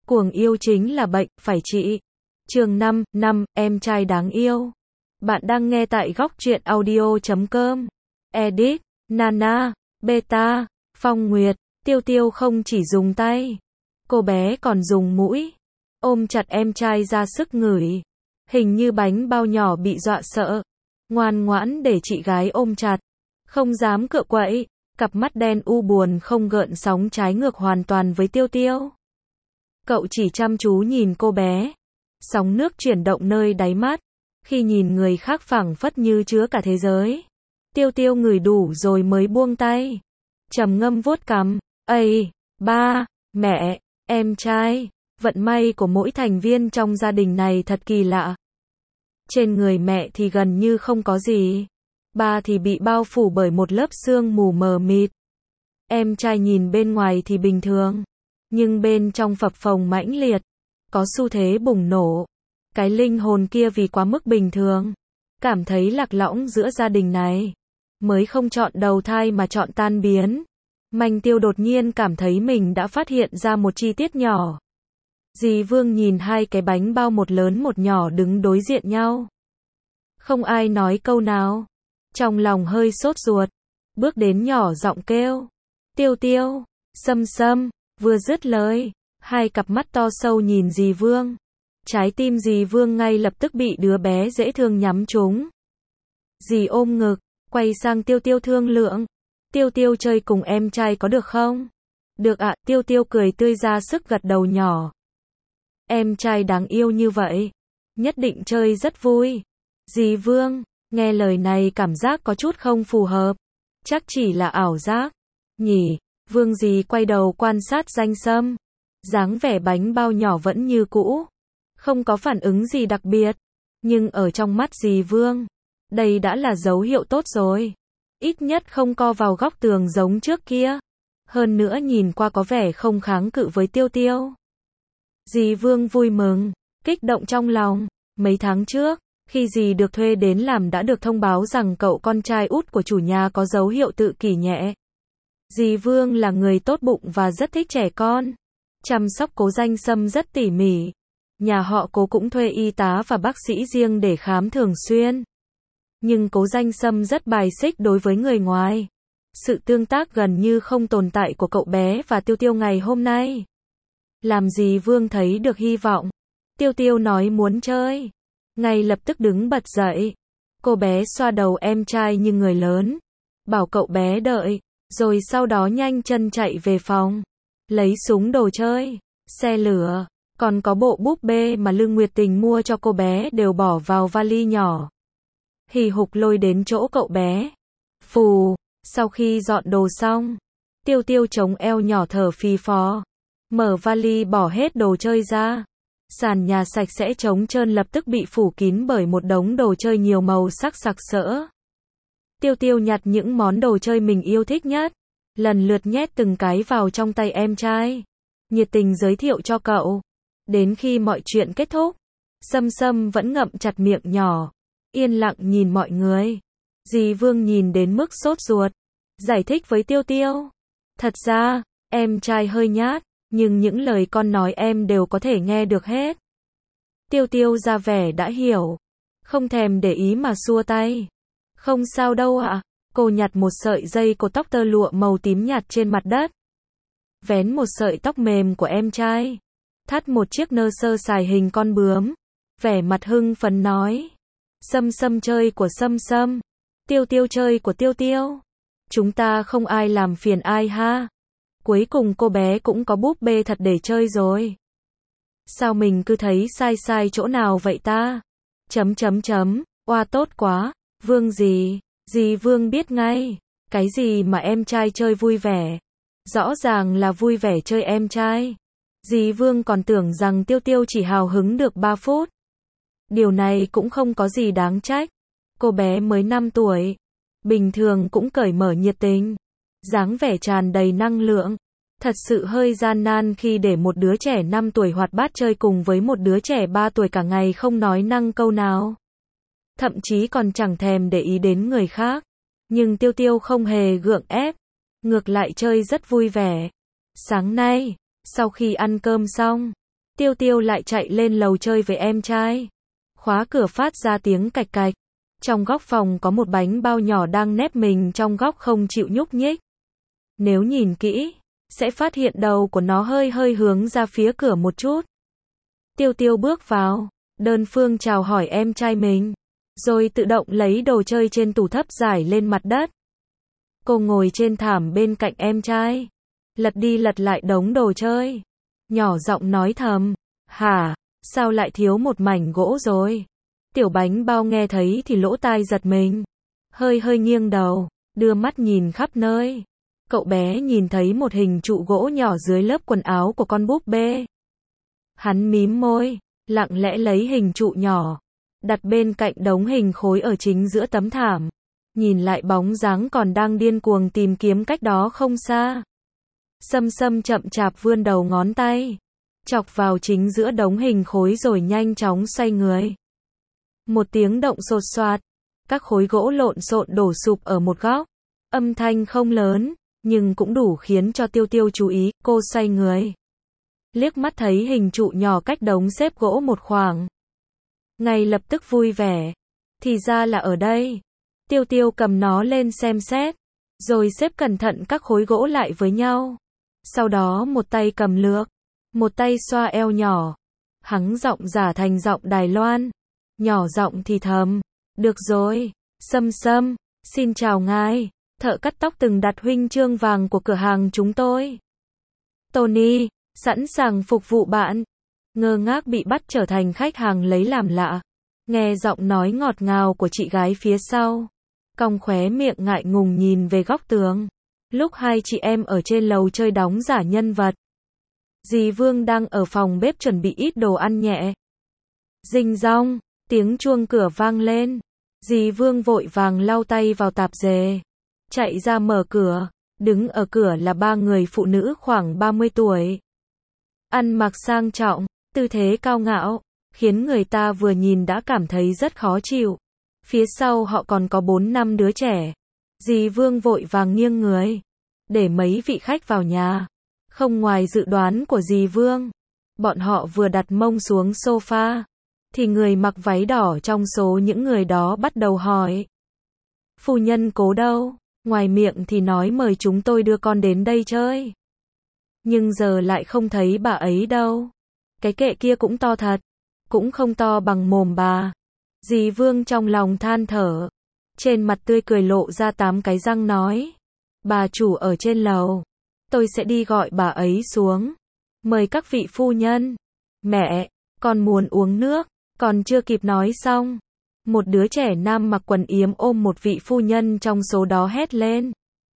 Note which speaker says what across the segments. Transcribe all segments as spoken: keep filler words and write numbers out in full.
Speaker 1: Cuồng yêu chính là bệnh, phải trị. Chương năm, năm, em trai đáng yêu. Bạn đang nghe tại góc truyện audio chấm com. Edit, Nana, Beta, Phong Nguyệt, Tiêu Tiêu không chỉ dùng tay. Cô bé còn dùng mũi. Ôm chặt em trai ra sức ngửi. Hình như bánh bao nhỏ bị dọa sợ. Ngoan ngoãn để chị gái ôm chặt. Không dám cựa quậy. Cặp mắt đen u buồn không gợn sóng trái ngược hoàn toàn với Tiêu Tiêu. Cậu chỉ chăm chú nhìn cô bé. Sóng nước chuyển động nơi đáy mắt. Khi nhìn người khác phảng phất như chứa cả thế giới. Tiêu Tiêu ngửi đủ rồi mới buông tay. Trầm ngâm vuốt cằm. Ây, ba, mẹ, em trai. Vận may của mỗi thành viên trong gia đình này thật kỳ lạ. Trên người mẹ thì gần như không có gì. Ba thì bị bao phủ bởi một lớp sương mù mờ mịt. Em trai nhìn bên ngoài thì bình thường. Nhưng bên trong phập phồng mãnh liệt. Có xu thế bùng nổ. Cái linh hồn kia vì quá mức bình thường. Cảm thấy lạc lõng giữa gia đình này. Mới không chọn đầu thai mà chọn tan biến. Manh Tiêu đột nhiên cảm thấy mình đã phát hiện ra một chi tiết nhỏ. Dì Vương nhìn hai cái bánh bao một lớn một nhỏ đứng đối diện nhau. Không ai nói câu nào. Trong lòng hơi sốt ruột. Bước đến nhỏ giọng kêu. Tiêu Tiêu, Sâm Sâm. Vừa dứt lời, hai cặp mắt to sâu nhìn dì Vương. Trái tim dì Vương ngay lập tức bị đứa bé dễ thương nhắm trúng. Dì ôm ngực, quay sang Tiêu Tiêu thương lượng. Tiêu Tiêu chơi cùng em trai có được không? Được ạ, Tiêu Tiêu cười tươi ra sức gật đầu nhỏ. Em trai đáng yêu như vậy, nhất định chơi rất vui. Dì Vương, nghe lời này cảm giác có chút không phù hợp. Chắc chỉ là ảo giác, nhỉ? Vương dì quay đầu quan sát Danh Sâm. Dáng vẻ bánh bao nhỏ vẫn như cũ. Không có phản ứng gì đặc biệt. Nhưng ở trong mắt dì Vương, đây đã là dấu hiệu tốt rồi. Ít nhất không co vào góc tường giống trước kia. Hơn nữa nhìn qua có vẻ không kháng cự với Tiêu Tiêu. Dì Vương vui mừng, kích động trong lòng. Mấy tháng trước, khi dì được thuê đến làm đã được thông báo rằng cậu con trai út của chủ nhà có dấu hiệu tự kỷ nhẹ. Dì Vương là người tốt bụng và rất thích trẻ con. Chăm sóc Cố Danh Sâm rất tỉ mỉ. Nhà họ Cố cũng thuê y tá và bác sĩ riêng để khám thường xuyên. Nhưng Cố Danh Sâm rất bài xích đối với người ngoài. Sự tương tác gần như không tồn tại của cậu bé và Tiêu Tiêu ngày hôm nay. Làm dì Vương thấy được hy vọng. Tiêu Tiêu nói muốn chơi. Ngay lập tức đứng bật dậy. Cô bé xoa đầu em trai như người lớn. Bảo cậu bé đợi. Rồi sau đó nhanh chân chạy về phòng. Lấy súng đồ chơi, xe lửa, còn có bộ búp bê mà Lương Nguyệt Tình mua cho cô bé đều bỏ vào vali nhỏ. Hì hục lôi đến chỗ cậu bé. Phù, sau khi dọn đồ xong, Tiêu Tiêu chống eo nhỏ thở phì phò. Mở vali bỏ hết đồ chơi ra. Sàn nhà sạch sẽ trống trơn lập tức bị phủ kín bởi một đống đồ chơi nhiều màu sắc sặc sỡ. Tiêu Tiêu nhặt những món đồ chơi mình yêu thích nhất. Lần lượt nhét từng cái vào trong tay em trai. Nhiệt tình giới thiệu cho cậu. Đến khi mọi chuyện kết thúc, Sâm Sâm vẫn ngậm chặt miệng nhỏ. Yên lặng nhìn mọi người. Dì Vương nhìn đến mức sốt ruột. Giải thích với Tiêu Tiêu. Thật ra, em trai hơi nhát. Nhưng những lời con nói em đều có thể nghe được hết. Tiêu Tiêu ra vẻ đã hiểu. Không thèm để ý mà xua tay. Không sao đâu ạ. Cô nhặt một sợi dây cột tóc tơ lụa màu tím nhạt trên mặt đất. Vén một sợi tóc mềm của em trai. Thắt một chiếc nơ sơ sài hình con bướm. Vẻ mặt hưng phấn nói. Sâm Sâm chơi của Sâm Sâm. Tiêu Tiêu chơi của Tiêu Tiêu. Chúng ta không ai làm phiền ai ha. Cuối cùng cô bé cũng có búp bê thật để chơi rồi. Sao mình cứ thấy sai sai chỗ nào vậy ta? Chấm chấm chấm. Oa tốt quá. Vương gì? Dì Vương biết ngay. Cái gì mà em trai chơi vui vẻ? Rõ ràng là vui vẻ chơi em trai. Dì Vương còn tưởng rằng Tiêu Tiêu chỉ hào hứng được ba phút. Điều này cũng không có gì đáng trách. Cô bé mới năm tuổi. Bình thường cũng cởi mở nhiệt tình. Dáng vẻ tràn đầy năng lượng. Thật sự hơi gian nan khi để một đứa trẻ năm tuổi hoạt bát chơi cùng với một đứa trẻ ba tuổi cả ngày không nói năng câu nào. Thậm chí còn chẳng thèm để ý đến người khác. Nhưng Tiêu Tiêu không hề gượng ép. Ngược lại chơi rất vui vẻ. Sáng nay, sau khi ăn cơm xong, Tiêu Tiêu lại chạy lên lầu chơi với em trai. Khóa cửa phát ra tiếng cạch cạch. Trong góc phòng có một bánh bao nhỏ đang nép mình trong góc không chịu nhúc nhích. Nếu nhìn kỹ, sẽ phát hiện đầu của nó hơi hơi hướng ra phía cửa một chút. Tiêu Tiêu bước vào, đơn phương chào hỏi em trai mình, rồi tự động lấy đồ chơi trên tủ thấp giải lên mặt đất. Cô ngồi trên thảm bên cạnh em trai, lật đi lật lại đống đồ chơi, nhỏ giọng nói thầm, hả, sao lại thiếu một mảnh gỗ rồi? Tiểu bánh bao nghe thấy thì lỗ tai giật mình, hơi hơi nghiêng đầu, đưa mắt nhìn khắp nơi. Cậu bé nhìn thấy một hình trụ gỗ nhỏ dưới lớp quần áo của con búp bê. Hắn mím môi, lặng lẽ lấy hình trụ nhỏ, đặt bên cạnh đống hình khối ở chính giữa tấm thảm. Nhìn lại bóng dáng còn đang điên cuồng tìm kiếm cách đó không xa. Sâm Sâm chậm chạp vươn đầu ngón tay, chọc vào chính giữa đống hình khối rồi nhanh chóng xoay người. Một tiếng động sột soạt, các khối gỗ lộn xộn đổ sụp ở một góc. Âm thanh không lớn, nhưng cũng đủ khiến cho Tiêu Tiêu chú ý. Cô xoay người, liếc mắt thấy hình trụ nhỏ cách đống xếp gỗ một khoảng. Ngay lập tức vui vẻ. Thì ra là ở đây. Tiêu Tiêu cầm nó lên xem xét, rồi xếp cẩn thận các khối gỗ lại với nhau. Sau đó một tay cầm lược, một tay xoa eo nhỏ. Hắng giọng giả thành giọng Đài Loan, nhỏ giọng thì thầm, được rồi, Sâm Sâm, xin chào ngài, thợ cắt tóc từng đặt huy chương vàng của cửa hàng chúng tôi. Tony, sẵn sàng phục vụ bạn. Ngơ ngác bị bắt trở thành khách hàng lấy làm lạ. Nghe giọng nói ngọt ngào của chị gái phía sau, cong khóe miệng ngại ngùng nhìn về góc tường. Lúc hai chị em ở trên lầu chơi đóng giả nhân vật, dì Vương đang ở phòng bếp chuẩn bị ít đồ ăn nhẹ. Rinh rong, tiếng chuông cửa vang lên. Dì Vương vội vàng lau tay vào tạp dề, chạy ra mở cửa. Đứng ở cửa là ba người phụ nữ khoảng ba mươi tuổi. Ăn mặc sang trọng, tư thế cao ngạo, khiến người ta vừa nhìn đã cảm thấy rất khó chịu. Phía sau họ còn có bốn năm đứa trẻ. Dì Vương vội vàng nghiêng người, để mấy vị khách vào nhà. Không ngoài dự đoán của dì Vương, bọn họ vừa đặt mông xuống sofa, thì người mặc váy đỏ trong số những người đó bắt đầu hỏi. Phu nhân Cố đâu? Ngoài miệng thì nói mời chúng tôi đưa con đến đây chơi. Nhưng giờ lại không thấy bà ấy đâu. Cái kệ kia cũng to thật, cũng không to bằng mồm bà. Dì Vương trong lòng than thở, trên mặt tươi cười lộ ra tám cái răng nói. Bà chủ ở trên lầu, tôi sẽ đi gọi bà ấy xuống. Mời các vị phu nhân. Mẹ, con muốn uống nước. Còn chưa kịp nói xong, một đứa trẻ nam mặc quần yếm ôm một vị phu nhân trong số đó hét lên.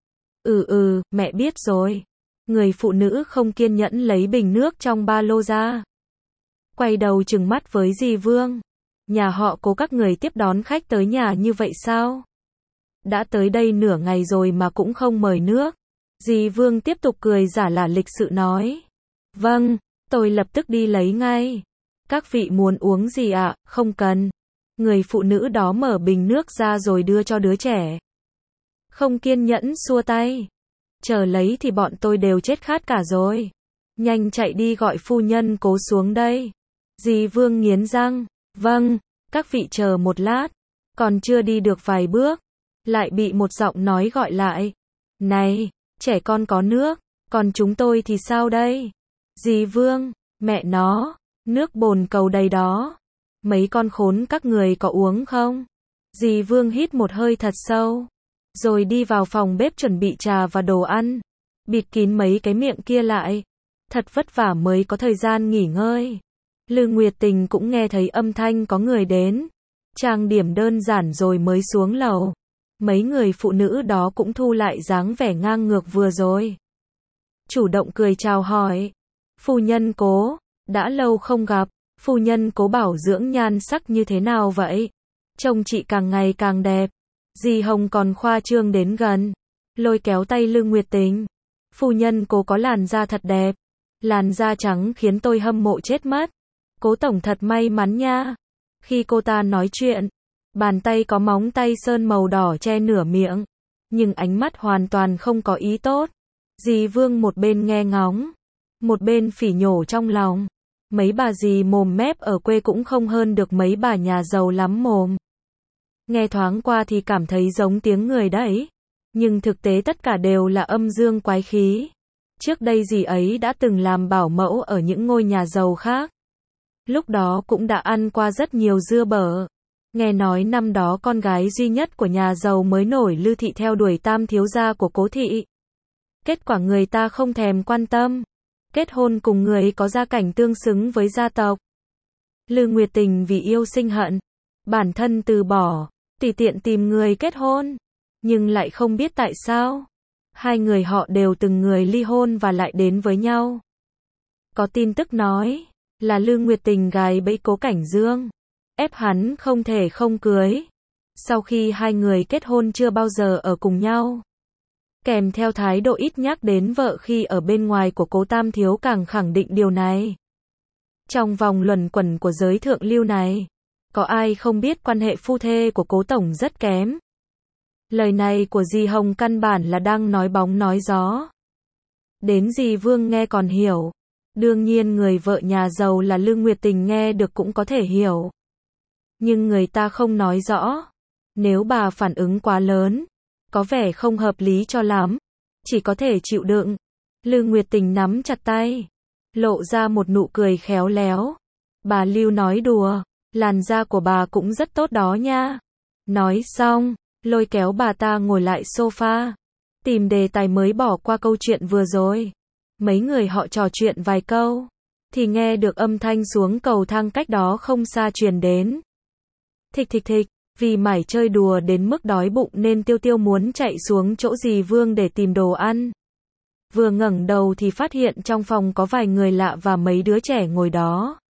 Speaker 1: Ừ ừ, mẹ biết rồi. Người phụ nữ không kiên nhẫn lấy bình nước trong ba lô ra, quay đầu trừng mắt với dì Vương. Nhà họ Cố các người tiếp đón khách tới nhà như vậy sao? Đã tới đây nửa ngày rồi mà cũng không mời nước. Dì Vương tiếp tục cười giả lả lịch sự nói. Vâng, tôi lập tức đi lấy ngay. Các vị muốn uống gì ạ? À? Không cần. Người phụ nữ đó mở bình nước ra rồi đưa cho đứa trẻ. Không kiên nhẫn xua tay. Chờ lấy thì bọn tôi đều chết khát cả rồi. Nhanh chạy đi gọi phu nhân Cố xuống đây. Dì Vương nghiến răng. Vâng, các vị chờ một lát. Còn chưa đi được vài bước, lại bị một giọng nói gọi lại. Này, trẻ con có nước, còn chúng tôi thì sao đây? Dì Vương, mẹ nó, nước bồn cầu đầy đó. Mấy con khốn các người có uống không? Dì Vương hít một hơi thật sâu, rồi đi vào phòng bếp chuẩn bị trà và đồ ăn, bịt kín mấy cái miệng kia lại. Thật vất vả mới có thời gian nghỉ ngơi. Lư Nguyệt Tình cũng nghe thấy âm thanh có người đến, trang điểm đơn giản rồi mới xuống lầu. Mấy người phụ nữ đó cũng thu lại dáng vẻ ngang ngược vừa rồi, chủ động cười chào hỏi. Phu nhân Cố, đã lâu không gặp. Phu nhân Cố bảo dưỡng nhan sắc như thế nào vậy? Trông chị càng ngày càng đẹp. Dì Hồng còn khoa trương đến gần, lôi kéo tay Lư Nguyệt Tình. Phu nhân Cố có làn da thật đẹp, làn da trắng khiến tôi hâm mộ chết mất. Cố tổng thật may mắn nha. Khi cô ta nói chuyện, bàn tay có móng tay sơn màu đỏ che nửa miệng, nhưng ánh mắt hoàn toàn không có ý tốt. Dì Vương một bên nghe ngóng, một bên phỉ nhổ trong lòng. Mấy bà dì mồm mép ở quê cũng không hơn được mấy bà nhà giàu lắm mồm. Nghe thoáng qua thì cảm thấy giống tiếng người đấy. Nhưng thực tế tất cả đều là âm dương quái khí. Trước đây dì ấy đã từng làm bảo mẫu ở những ngôi nhà giàu khác. Lúc đó cũng đã ăn qua rất nhiều dưa bở. Nghe nói năm đó con gái duy nhất của nhà giàu mới nổi Lư Thị theo đuổi tam thiếu gia của Cố Thị. Kết quả người ta không thèm quan tâm. Kết hôn cùng người có gia cảnh tương xứng với gia tộc. Lư Nguyệt Tình vì yêu sinh hận. Bản thân từ bỏ, tùy tiện tìm người kết hôn. Nhưng lại không biết tại sao. Hai người họ đều từng người ly hôn và lại đến với nhau. Có tin tức nói là Lư Nguyệt Tình gài bẫy Cố Cảnh Dương, ép hắn không thể không cưới. Sau khi hai người kết hôn chưa bao giờ ở cùng nhau. Kèm theo thái độ ít nhắc đến vợ khi ở bên ngoài của Cố Tam Thiếu càng khẳng định điều này. Trong vòng luẩn quẩn của giới thượng lưu này, có ai không biết quan hệ phu thê của Cố Tổng rất kém. Lời này của dì Hồng căn bản là đang nói bóng nói gió. Đến dì Vương nghe còn hiểu. Đương nhiên người vợ nhà giàu là Lư Nguyệt Tình nghe được cũng có thể hiểu. Nhưng người ta không nói rõ. Nếu bà phản ứng quá lớn, có vẻ không hợp lý cho lắm. Chỉ có thể chịu đựng. Lư Nguyệt Tình nắm chặt tay, lộ ra một nụ cười khéo léo. Bà Lưu nói đùa, làn da của bà cũng rất tốt đó nha. Nói xong, lôi kéo bà ta ngồi lại sofa, tìm đề tài mới bỏ qua câu chuyện vừa rồi. Mấy người họ trò chuyện vài câu, thì nghe được âm thanh xuống cầu thang cách đó không xa truyền đến. Thịch thịch thịch, vì mải chơi đùa đến mức đói bụng nên Tiêu Tiêu muốn chạy xuống chỗ dì Vương để tìm đồ ăn. Vừa ngẩng đầu thì phát hiện trong phòng có vài người lạ và mấy đứa trẻ ngồi đó.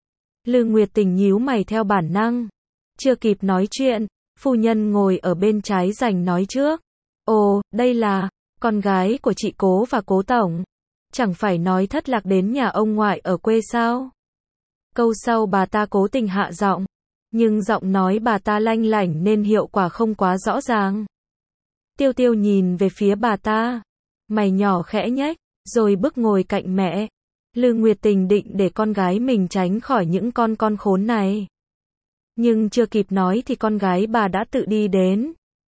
Speaker 1: Lư Nguyệt Tình nhíu mày theo bản năng. Chưa kịp nói chuyện, phu nhân ngồi ở bên trái rành nói trước. Ồ, đây là con gái của chị Cố và Cố Tổng. Chẳng phải nói thất lạc đến nhà ông ngoại ở quê sao? Câu sau bà ta cố tình hạ giọng, nhưng giọng nói bà ta lanh lảnh nên hiệu quả không quá rõ ràng. Tiêu Tiêu nhìn về phía bà ta, mày nhỏ khẽ nhếch, rồi bước ngồi cạnh mẹ. Lư Nguyệt Tình định để con gái mình tránh khỏi những con con khốn này. Nhưng chưa kịp nói thì con gái bà đã tự đi đến.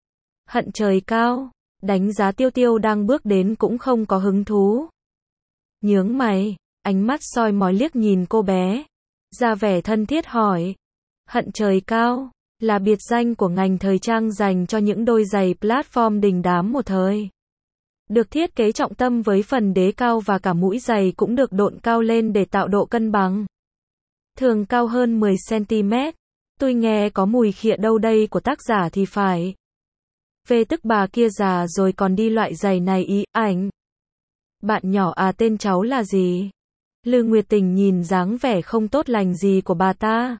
Speaker 1: Hận trời cao, đánh giá Tiêu Tiêu đang bước đến cũng không có hứng thú. Nhướng mày, ánh mắt soi mói liếc nhìn cô bé, ra vẻ thân thiết hỏi. Hận trời cao, là biệt danh của ngành thời trang dành cho những đôi giày platform đình đám một thời. Được thiết kế trọng tâm với phần đế cao và cả mũi giày cũng được độn cao lên để tạo độ cân bằng. Thường cao hơn mười xăng-ti-mét. Tôi nghe có mùi khịa đâu đây của tác giả thì phải. Về tức bà kia già rồi còn đi loại giày này ý, ảnh. Bạn nhỏ à, tên cháu là gì? Lư Nguyệt Tình nhìn dáng vẻ không tốt lành gì của bà ta.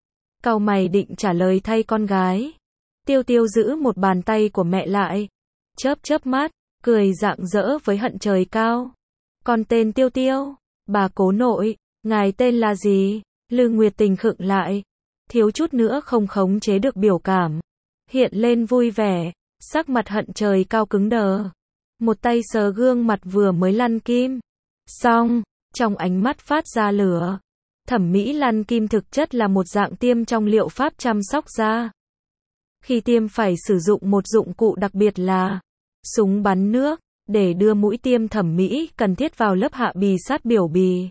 Speaker 1: Cau mày định trả lời thay con gái. Tiêu Tiêu giữ một bàn tay của mẹ lại, chớp chớp mắt, cười rạng rỡ với hận trời cao. Con tên Tiêu Tiêu, bà Cố nội, ngài tên là gì? Lư Nguyệt Tình khựng lại, thiếu chút nữa không khống chế được biểu cảm, hiện lên vui vẻ, sắc mặt hận trời cao cứng đờ. Một tay sờ gương mặt vừa mới lăn kim. Xong, trong ánh mắt phát ra lửa. Thẩm mỹ lăn kim thực chất là một dạng tiêm trong liệu pháp chăm sóc da. Khi tiêm phải sử dụng một dụng cụ đặc biệt là súng bắn nước, để đưa mũi tiêm thẩm mỹ cần thiết vào lớp hạ bì sát biểu bì.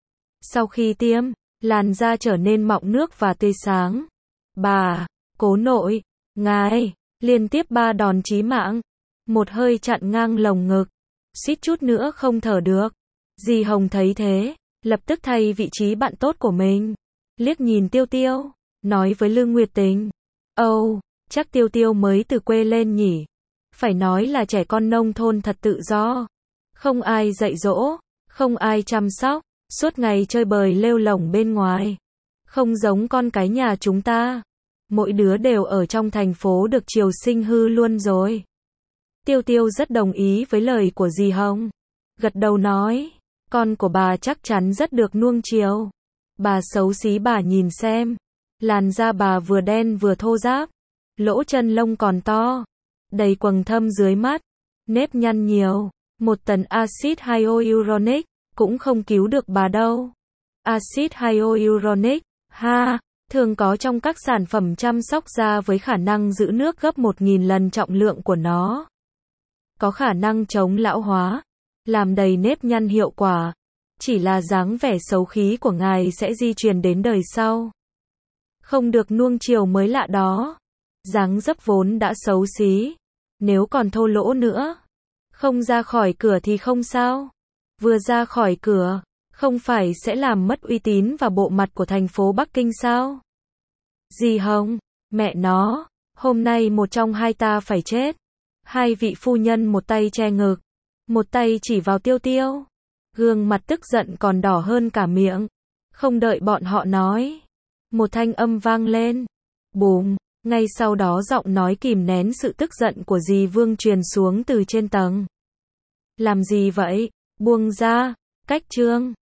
Speaker 1: Sau khi tiêm, làn da trở nên mọng nước và tươi sáng. Bà, Cố nội, ngài, liên tiếp ba đòn chí mạng. Một hơi chặn ngang lồng ngực, suýt chút nữa không thở được. Dì Hồng thấy thế, lập tức thay vị trí bạn tốt của mình, liếc nhìn Tiêu Tiêu, nói với Lư Nguyệt Tình. Âu, oh, chắc Tiêu Tiêu mới từ quê lên nhỉ. Phải nói là trẻ con nông thôn thật tự do. Không ai dạy dỗ, không ai chăm sóc, suốt ngày chơi bời lêu lổng bên ngoài. Không giống con cái nhà chúng ta. Mỗi đứa đều ở trong thành phố được chiều sinh hư luôn rồi. Tiêu Tiêu rất đồng ý với lời của dì Hồng. Gật đầu nói, con của bà chắc chắn rất được nuông chiều. Bà xấu xí bà nhìn xem. Làn da bà vừa đen vừa thô ráp. Lỗ chân lông còn to. Đầy quầng thâm dưới mắt. Nếp nhăn nhiều. Một tấn axit hyaluronic cũng không cứu được bà đâu. axit hyaluronic, ha, thường có trong các sản phẩm chăm sóc da với khả năng giữ nước gấp một nghìn lần trọng lượng của nó. Có khả năng chống lão hóa, làm đầy nếp nhăn hiệu quả. Chỉ là dáng vẻ xấu khí của ngài sẽ di truyền đến đời sau. Không được nuông chiều mới lạ đó. Dáng dấp vốn đã xấu xí. Nếu còn thô lỗ nữa. Không ra khỏi cửa thì không sao. Vừa ra khỏi cửa, không phải sẽ làm mất uy tín và bộ mặt của thành phố Bắc Kinh sao? Dì Hồng, mẹ nó, hôm nay một trong hai ta phải chết. Hai vị phu nhân một tay che ngực, một tay chỉ vào Tiêu Tiêu. Gương mặt tức giận còn đỏ hơn cả miệng. Không đợi bọn họ nói. Một thanh âm vang lên. Bùm, ngay sau đó giọng nói kìm nén sự tức giận của dì Vương truyền xuống từ trên tầng. Làm gì vậy? Buông ra, Cách Trương.